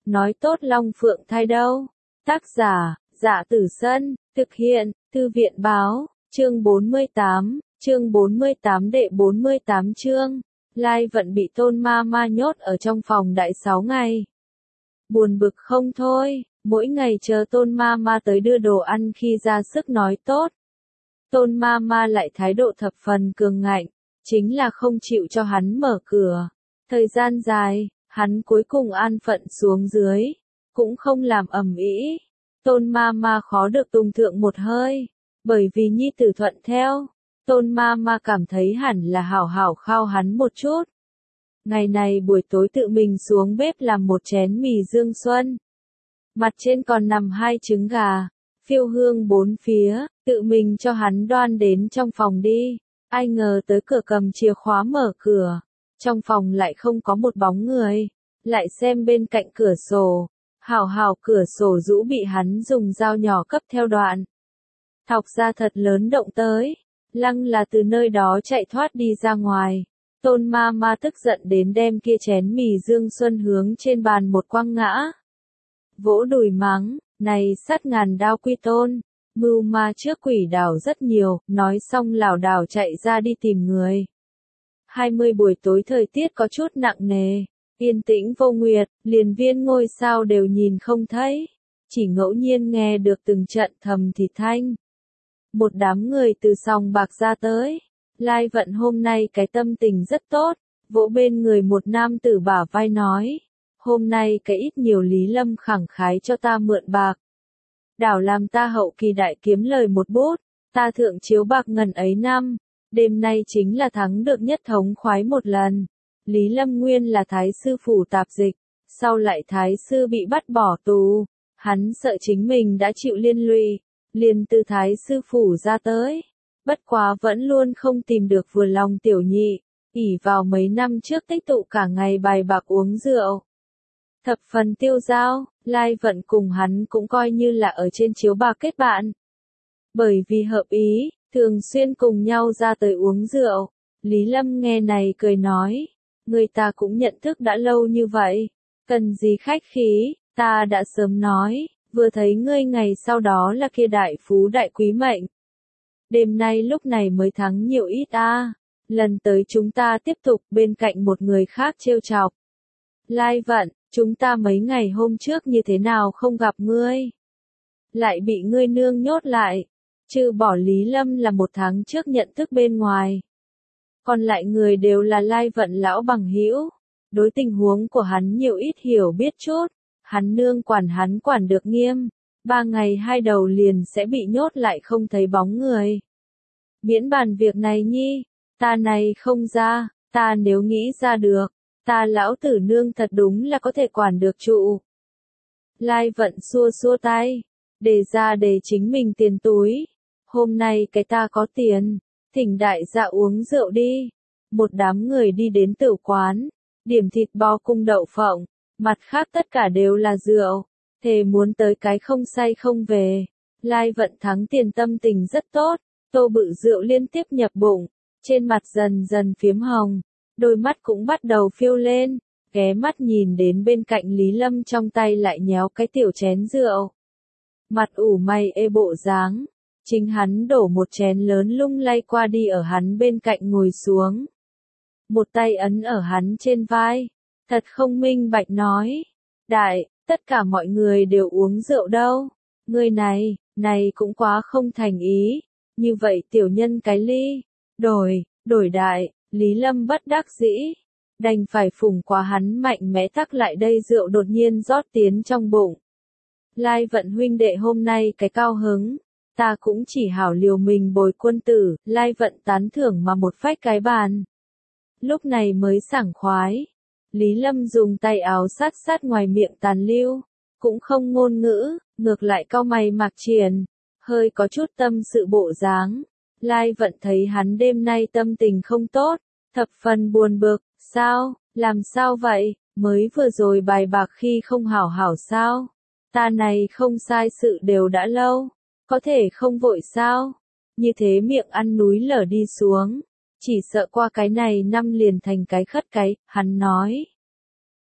nói tốt Long Phượng thai đâu. Tác giả, Dạ Tử Sân, thực hiện, Thư viện Báo, chương 48 đệ 48 chương. Lai Vận bị Tôn Ma Ma nhốt ở trong phòng đại 6 ngày. Buồn bực không thôi, mỗi ngày chờ Tôn Ma Ma tới đưa đồ ăn khi ra sức nói tốt. Tôn Ma Ma lại thái độ thập phần cường ngạnh, chính là không chịu cho hắn mở cửa. Thời gian dài, hắn cuối cùng an phận xuống dưới, cũng không làm ầm ĩ. Tôn Ma Ma khó được tùng thượng một hơi, bởi vì nhi tử thuận theo. Tôn Ma Ma cảm thấy hẳn là hảo hảo khao hắn một chút. Ngày này buổi tối tự mình xuống bếp làm một chén mì dương xuân. Mặt trên còn nằm 2 trứng gà, phiêu hương 4 phía, tự mình cho hắn đoan đến trong phòng đi. Ai ngờ tới cửa cầm chìa khóa mở cửa, trong phòng lại không có một bóng người. Lại xem bên cạnh cửa sổ, hảo cửa sổ rũ bị hắn dùng dao nhỏ cấp theo đoạn. Thọc ra thật lớn động tới, lăng là từ nơi đó chạy thoát đi ra ngoài. Tôn Ma Ma tức giận đến đem kia chén mì dương xuân hướng trên bàn một quăng ngã. Vỗ đùi mắng, này sát ngàn đao quy tôn, mưu ma trước quỷ đảo rất nhiều, nói xong lảo đảo chạy ra đi tìm người. 20 buổi tối thời tiết có chút nặng nề, yên tĩnh vô nguyệt, liền viên ngôi sao đều nhìn không thấy, chỉ ngẫu nhiên nghe được từng trận thầm thì thanh. Một đám người từ sòng bạc ra tới. Lai Vận hôm nay cái tâm tình rất tốt, vỗ bên người một nam tử bả vai nói, hôm nay cái ít nhiều Lý Lâm khẳng khái cho ta mượn bạc. Đảo làm ta hậu kỳ đại kiếm lời một bút, ta thượng chiếu bạc ngần ấy năm, đêm nay chính là thắng được nhất thống khoái một lần. Lý Lâm nguyên là thái sư phủ tạp dịch, sau lại thái sư bị bắt bỏ tù, hắn sợ chính mình đã chịu liên lụy, liền từ thái sư phủ ra tới. Bất quá vẫn luôn không tìm được vừa lòng tiểu nhị, ỷ vào mấy năm trước tích tụ cả ngày bài bạc uống rượu. Thập phần tiêu dao, Lai Vận cùng hắn cũng coi như là ở trên chiếu bạc kết bạn. Bởi vì hợp ý, thường xuyên cùng nhau ra tới uống rượu. Lý Lâm nghe này cười nói, người ta cũng nhận thức đã lâu như vậy, cần gì khách khí, ta đã sớm nói, vừa thấy ngươi ngày sau đó là kia đại phú đại quý mệnh. Đêm nay lúc này mới thắng nhiều ít a. Lần tới chúng ta tiếp tục bên cạnh một người khác trêu chọc. Lai Vận, chúng ta mấy ngày hôm trước như thế nào không gặp ngươi? Lại bị ngươi nương nhốt lại. Trừ bỏ Lý Lâm là 1 tháng trước nhận thức bên ngoài. Còn lại người đều là Lai Vận lão bằng hữu. Đối tình huống của hắn nhiều ít hiểu biết chút. Hắn nương hắn quản được nghiêm. 3 ngày 2 đầu liền sẽ bị nhốt lại không thấy bóng người. Miễn bàn việc này nhi, ta này không ra, ta nếu nghĩ ra được, ta lão tử nương thật đúng là có thể quản được trụ. Lai Vận xua xua tay, đề ra để chính mình tiền túi. Hôm nay cái ta có tiền, thỉnh đại gia uống rượu đi. Một đám người đi đến tử quán, điểm thịt bò cung đậu phộng, mặt khác tất cả đều là rượu. Thề muốn tới cái không say không về. Lai Vận thắng tiền tâm tình rất tốt, tô bự rượu liên tiếp nhập bụng, trên mặt dần dần phiếm hồng, đôi mắt cũng bắt đầu phiêu lên, ghé mắt nhìn đến bên cạnh Lý Lâm trong tay lại nhéo cái tiểu chén rượu. Mặt ủ mày ê bộ dáng, chính hắn đổ một chén lớn lung lay qua đi ở hắn bên cạnh ngồi xuống. Một tay ấn ở hắn trên vai, thật không minh bạch nói, đại, tất cả mọi người đều uống rượu đâu, người này cũng quá không thành ý, như vậy tiểu nhân cái ly, đổi đại, Lý Lâm bất đắc dĩ, đành phải phủng quá hắn mạnh mẽ tắc lại đây rượu đột nhiên rót tiến trong bụng. Lai Vận huynh đệ hôm nay cái cao hứng, ta cũng chỉ hảo liều mình bồi quân tử, Lai Vận tán thưởng mà một phách cái bàn. Lúc này mới sảng khoái. Lý Lâm dùng tay áo sát ngoài miệng tàn lưu, cũng không ngôn ngữ, ngược lại cau mày mặc triển, hơi có chút tâm sự bộ dáng. Lai Vận thấy hắn đêm nay tâm tình không tốt, thập phần buồn bực, sao, làm sao vậy, mới vừa rồi bài bạc khi không hảo hảo sao, ta này không sai sự đều đã lâu, có thể không vội sao, như thế miệng ăn núi lở đi xuống, chỉ sợ qua cái này năm liền thành cái khất cái, hắn nói.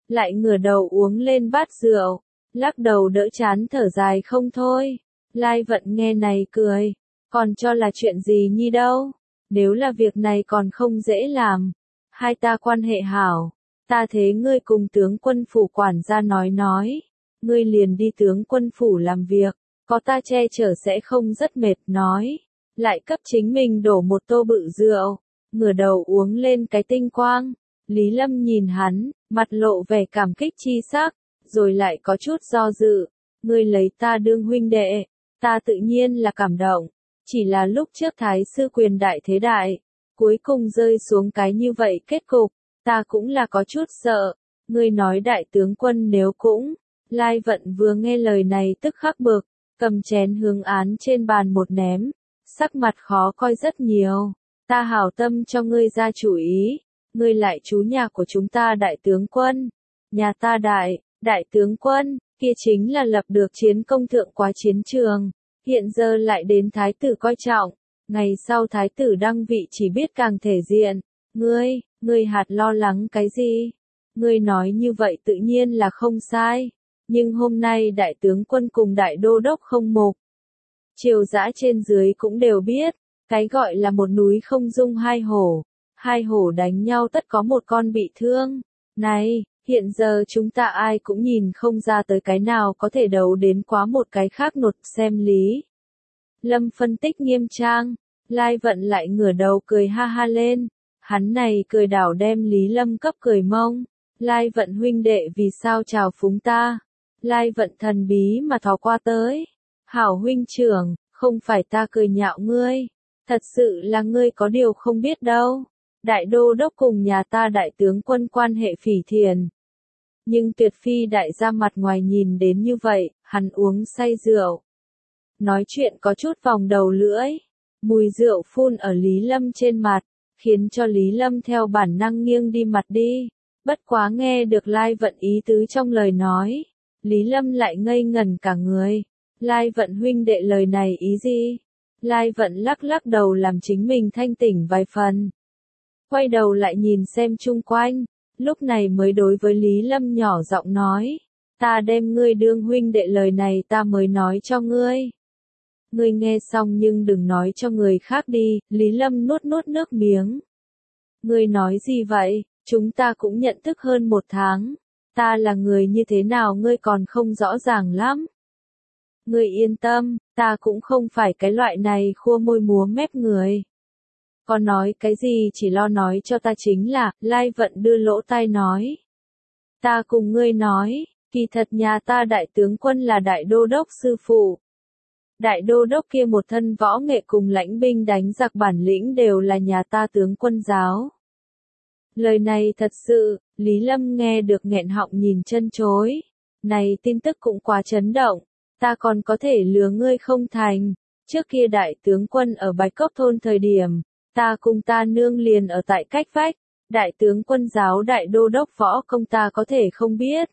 lại ngửa đầu uống lên bát rượu, lắc đầu đỡ chán thở dài không thôi. Lai Vận nghe này cười, còn cho là chuyện gì nhi đâu, nếu là việc này còn không dễ làm, hai ta quan hệ hảo, ta thế ngươi cùng tướng quân phủ quản gia nói, ngươi liền đi tướng quân phủ làm việc, có ta che chở sẽ không rất mệt nói, lại cấp chính mình đổ một tô bự rượu, ngửa đầu uống lên cái tinh quang. Lý Lâm nhìn hắn, mặt lộ vẻ cảm kích chi sắc, rồi lại có chút do dự, ngươi lấy ta đương huynh đệ, ta tự nhiên là cảm động, chỉ là lúc trước thái sư quyền đại thế đại, cuối cùng rơi xuống cái như vậy kết cục, ta cũng là có chút sợ, ngươi nói đại tướng quân nếu cũng, Lai Vận vừa nghe lời này tức khắc bực, cầm chén hướng án trên bàn một ném, sắc mặt khó coi rất nhiều, ta hảo tâm cho ngươi ra chủ ý, ngươi lại chú nhà của chúng ta đại tướng quân, nhà ta đại tướng quân, kia chính là lập được chiến công thượng quá chiến trường, hiện giờ lại đến thái tử coi trọng, ngày sau thái tử đăng vị chỉ biết càng thể diện, ngươi hạt lo lắng cái gì? Ngươi nói như vậy tự nhiên là không sai, nhưng hôm nay đại tướng quân cùng đại đô đốc không mục. Triều dã trên dưới cũng đều biết, cái gọi là một núi không dung hai hổ đánh nhau tất có một con bị thương. Này, hiện giờ chúng ta ai cũng nhìn không ra tới cái nào có thể đấu đến quá một cái khác nột xem lý. Lâm phân tích nghiêm trang, Lai Vận lại ngửa đầu cười ha ha lên, hắn này cười đảo đem Lý Lâm cấp cười mông. Lai Vận huynh đệ vì sao chào phúng ta? Lai Vận thần bí mà thò qua tới. Hảo huynh trưởng, không phải ta cười nhạo ngươi, thật sự là ngươi có điều không biết đâu. Đại đô đốc cùng nhà ta đại tướng quân quan hệ phỉ thiền. Nhưng tuyệt phi đại gia mặt ngoài nhìn đến như vậy, hắn uống say rượu. Nói chuyện có chút vòng đầu lưỡi, mùi rượu phun ở Lý Lâm trên mặt, khiến cho Lý Lâm theo bản năng nghiêng đi mặt đi. Bất quá nghe được Lai Vận ý tứ trong lời nói, Lý Lâm lại ngây ngẩn cả người. Lai Vận huynh đệ lời này ý gì? Lai Vận lắc lắc đầu làm chính mình thanh tỉnh vài phần. Quay đầu lại nhìn xem chung quanh, lúc này mới đối với Lý Lâm nhỏ giọng nói, ta đem ngươi đương huynh đệ lời này ta mới nói cho ngươi. Ngươi nghe xong nhưng đừng nói cho người khác đi, Lý Lâm nuốt nước miếng. Ngươi nói gì vậy, chúng ta cũng nhận thức hơn một tháng, ta là người như thế nào ngươi còn không rõ ràng lắm. Ngươi yên tâm, ta cũng không phải cái loại này khua môi múa mép người. Còn nói cái gì chỉ lo nói cho ta chính là, Lai Vận đưa lỗ tai nói. Ta cùng ngươi nói, kỳ thật nhà ta đại tướng quân là đại đô đốc sư phụ. Đại đô đốc kia một thân võ nghệ cùng lãnh binh đánh giặc bản lĩnh đều là nhà ta tướng quân giáo. Lời này thật sự, Lý Lâm nghe được nghẹn họng nhìn chân chối. Này tin tức cũng quá chấn động, ta còn có thể lừa ngươi không thành. Trước kia đại tướng quân ở Bạch Cốc thôn thời điểm, ta cùng ta nương liền ở tại cách vách, đại tướng quân giáo đại đô đốc võ công ta có thể không biết.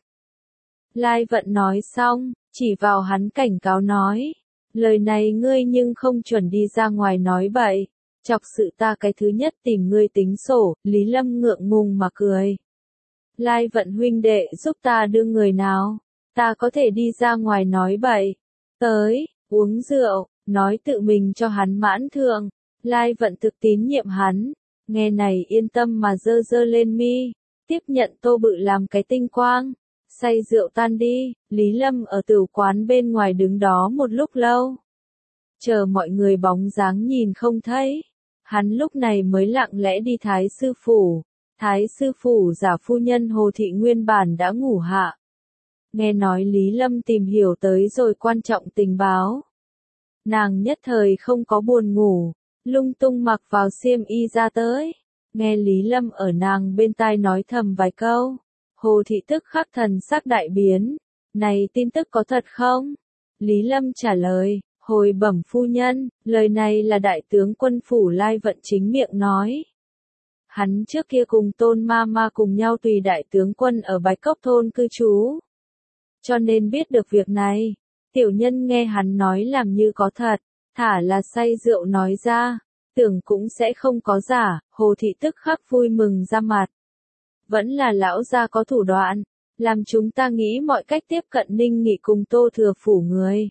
Lai Vận nói xong, chỉ vào hắn cảnh cáo nói, lời này ngươi nhưng không chuẩn đi ra ngoài nói bậy, chọc sự ta cái thứ nhất tìm ngươi tính sổ. Lý Lâm ngượng ngùng mà cười. Lai Vận huynh đệ giúp ta đưa người nào, ta có thể đi ra ngoài nói bậy, tới, uống rượu, nói tự mình cho hắn mãn thượng. Lai Vận thực tín nhiệm hắn, nghe này yên tâm mà giơ lên mi, tiếp nhận tô bự làm cái tinh quang, say rượu tan đi. Lý Lâm ở tửu quán bên ngoài đứng đó một lúc lâu, chờ mọi người bóng dáng nhìn không thấy, hắn lúc này mới lặng lẽ đi thái sư phủ. Thái sư phủ giả phu nhân Hồ Thị nguyên bản đã ngủ hạ. Nghe nói Lý Lâm tìm hiểu tới rồi quan trọng tình báo. Nàng nhất thời không có buồn ngủ, lung tung mặc vào xiêm y ra tới. Nghe Lý Lâm ở nàng bên tai nói thầm vài câu. Hồ Thị tức khắc thần sắc đại biến. Này tin tức có thật không? Lý Lâm trả lời, hồi bẩm phu nhân, lời này là đại tướng quân phủ Lai Vận chính miệng nói. Hắn trước kia cùng Tôn Ma Ma cùng nhau tùy đại tướng quân ở Bạch Cốc thôn cư trú. Cho nên biết được việc này, tiểu nhân nghe hắn nói làm như có thật, thả là say rượu nói ra, tưởng cũng sẽ không có giả. Hồ Thị tức khắc vui mừng ra mặt. Vẫn là lão gia có thủ đoạn, làm chúng ta nghĩ mọi cách tiếp cận Ninh Nghị cùng Tô Thừa Phủ người.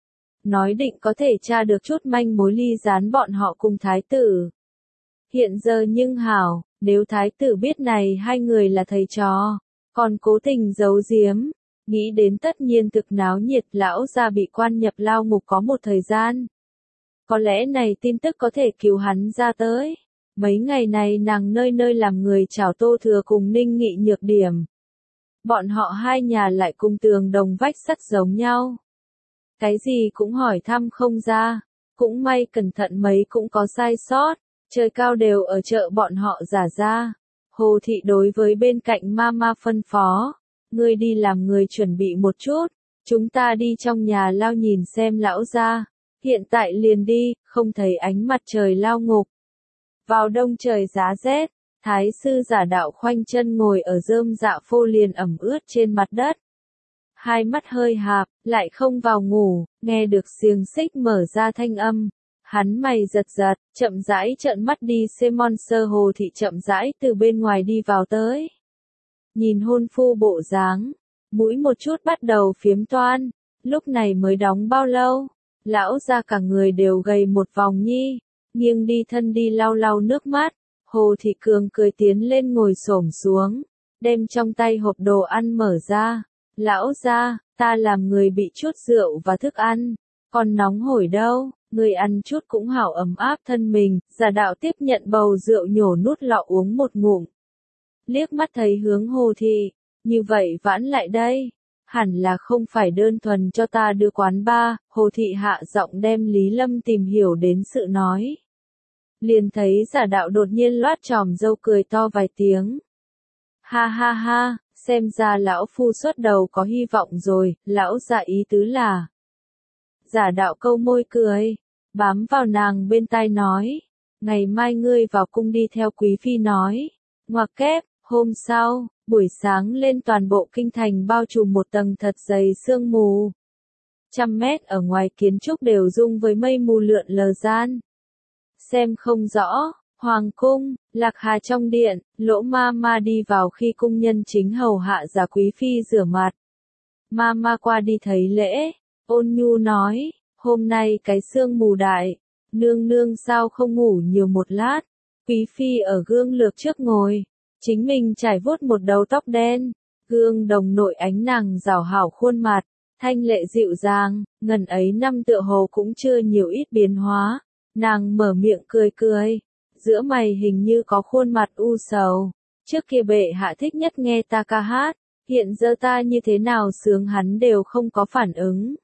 Nói định có thể tra được chút manh mối ly gián bọn họ cùng thái tử. Hiện giờ nhưng hảo, nếu thái tử biết này hai người là thầy trò, còn cố tình giấu giếm, nghĩ đến tất nhiên thực náo nhiệt lão gia bị quan nhập lao ngục có một thời gian. Có lẽ này tin tức có thể cứu hắn ra tới. Mấy ngày này nàng nơi nơi làm người chào Tô Thừa cùng Ninh Nghị nhược điểm. Bọn họ hai nhà lại cùng tường đồng vách sắt giống nhau. Cái gì cũng hỏi thăm không ra, cũng may cẩn thận mấy cũng có sai sót, trời cao đều ở chợ bọn họ giả ra. Hồ thị đối với bên cạnh mama phân phó, ngươi đi làm người chuẩn bị một chút, chúng ta đi trong nhà lao nhìn xem lão gia, hiện tại liền đi, không thấy ánh mặt trời lao ngục. Vào đông trời giá rét, thái sư giả đạo khoanh chân ngồi ở rơm dạ phô liền ẩm ướt trên mặt đất. Hai mắt hơi hạp, lại không vào ngủ, nghe được xiềng xích mở ra thanh âm. Hắn mày giật giật, chậm rãi trợn mắt đi xem Monster Hồ thị chậm rãi từ bên ngoài đi vào tới. Nhìn hôn phu bộ dáng, mũi một chút bắt đầu phiếm toan, lúc này mới đóng bao lâu, lão ra cả người đều gầy một vòng nhi, nghiêng đi thân đi lau lau nước mắt, Hồ thị cường cười tiến lên ngồi xổm xuống, đem trong tay hộp đồ ăn mở ra, lão ra, ta làm người bị chút rượu và thức ăn, còn nóng hổi đâu. Người ăn chút cũng hảo ấm áp thân mình, giả đạo tiếp nhận bầu rượu nhổ nút lọ uống một ngụm. Liếc mắt thấy hướng Hồ thị, như vậy vãn lại đây, hẳn là không phải đơn thuần cho ta đưa quán ba, Hồ thị hạ giọng đem Lý Lâm tìm hiểu đến sự nói. Liền thấy giả đạo đột nhiên loát tròm râu cười to vài tiếng. Ha ha ha, xem ra lão phu xuất đầu có hy vọng rồi, lão giả ý tứ là. Giả đạo câu môi cười, bám vào nàng bên tai nói, ngày mai ngươi vào cung đi theo quý phi nói, ngoặc kép, hôm sau, buổi sáng lên toàn bộ kinh thành bao trùm một tầng thật dày sương mù. 100 mét ở ngoài kiến trúc đều rung với mây mù lượn lờ gian. Xem không rõ, hoàng cung, Lạc Hà trong điện, Lỗ ma đi vào khi cung nhân chính hầu hạ giả quý phi rửa mặt. Ma qua đi thấy lễ, ôn nhu nói, hôm nay cái sương mù đại, nương nương sao không ngủ nhiều một lát, quý phi ở gương lược trước ngồi, chính mình trải vuốt một đầu tóc đen, gương đồng nội ánh nàng rảo hảo khuôn mặt, thanh lệ dịu dàng, ngần ấy năm tựa hồ cũng chưa nhiều ít biến hóa, nàng mở miệng cười cười, giữa mày hình như có khuôn mặt u sầu, trước kia bệ hạ thích nhất nghe ta ca hát, hiện giờ ta như thế nào sướng hắn đều không có phản ứng.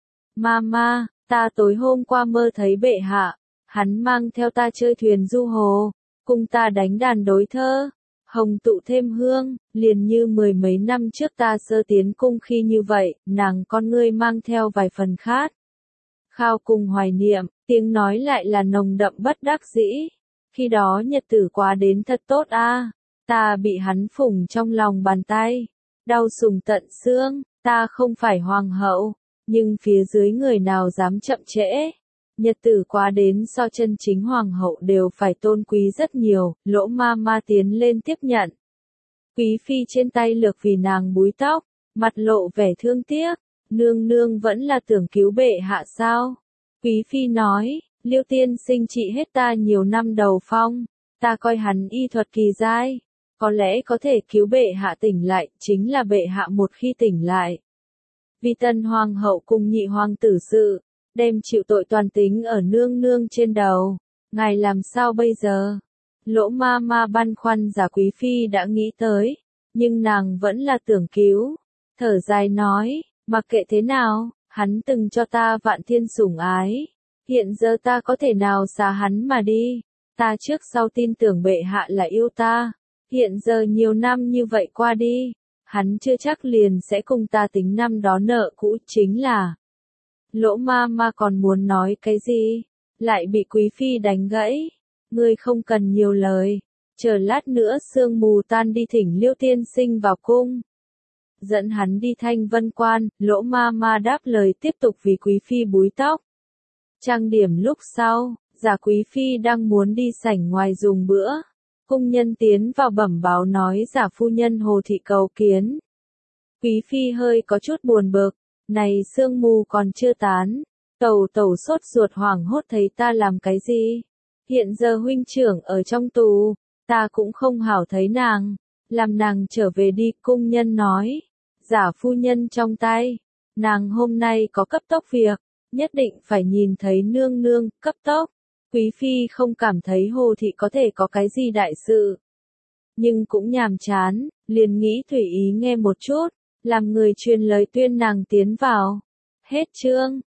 Mama, ta tối hôm qua mơ thấy bệ hạ, hắn mang theo ta chơi thuyền du hồ, cùng ta đánh đàn đối thơ, hồng tụ thêm hương, liền như mười mấy năm trước ta sơ tiến cung khi như vậy, nàng con ngươi mang theo vài phần khát. Khao cùng hoài niệm, tiếng nói lại là nồng đậm bất đắc dĩ, khi đó nhật tử quá đến thật tốt a, ta bị hắn phủng trong lòng bàn tay, đau sùng tận xương, ta không phải hoàng hậu. Nhưng phía dưới người nào dám chậm trễ, nhật tử quá đến so chân chính hoàng hậu đều phải tôn quý rất nhiều, Lỗ ma tiến lên tiếp nhận. Quý phi trên tay lược vì nàng búi tóc, mặt lộ vẻ thương tiếc, nương nương vẫn là tưởng cứu bệ hạ sao. Quý phi nói, Liêu tiên sinh trị hết ta nhiều năm đầu phong, ta coi hắn y thuật kỳ giai, có lẽ có thể cứu bệ hạ tỉnh lại, chính là bệ hạ một khi tỉnh lại. Vì tân hoàng hậu cùng nhị hoàng tử sự, đem chịu tội toàn tính ở nương nương trên đầu, ngài làm sao bây giờ? Lỗ ma băn khoăn giả quý phi đã nghĩ tới, nhưng nàng vẫn là tưởng cứu, thở dài nói, mặc kệ thế nào, hắn từng cho ta vạn thiên sủng ái, hiện giờ ta có thể nào xa hắn mà đi, ta trước sau tin tưởng bệ hạ là yêu ta, hiện giờ nhiều năm như vậy qua đi. Hắn chưa chắc liền sẽ cùng ta tính năm đó nợ cũ, chính là. Lỗ ma còn muốn nói cái gì, lại bị quý phi đánh gãy, ngươi không cần nhiều lời, chờ lát nữa sương mù tan đi thỉnh Liêu tiên sinh vào cung. Dẫn hắn đi Thanh Vân Quan, Lỗ ma đáp lời tiếp tục vì quý phi búi tóc. Trang điểm lúc sau, giả quý phi đang muốn đi sảnh ngoài dùng bữa. Cung nhân tiến vào bẩm báo nói giả phu nhân Hồ thị cầu kiến. Quý phi hơi có chút buồn bực, này sương mù còn chưa tán. Tẩu tẩu sốt ruột hoảng hốt thấy ta làm cái gì? Hiện giờ huynh trưởng ở trong tù, ta cũng không hảo thấy nàng, làm nàng trở về đi, cung nhân nói. Giả phu nhân trong tay, nàng hôm nay có cấp tốc việc, nhất định phải nhìn thấy nương nương, cấp tốc. Quý phi không cảm thấy Hồ thị có thể có cái gì đại sự, nhưng cũng nhàm chán, liền nghĩ tùy ý nghe một chút, làm người truyền lời tuyên nàng tiến vào. Hết chương.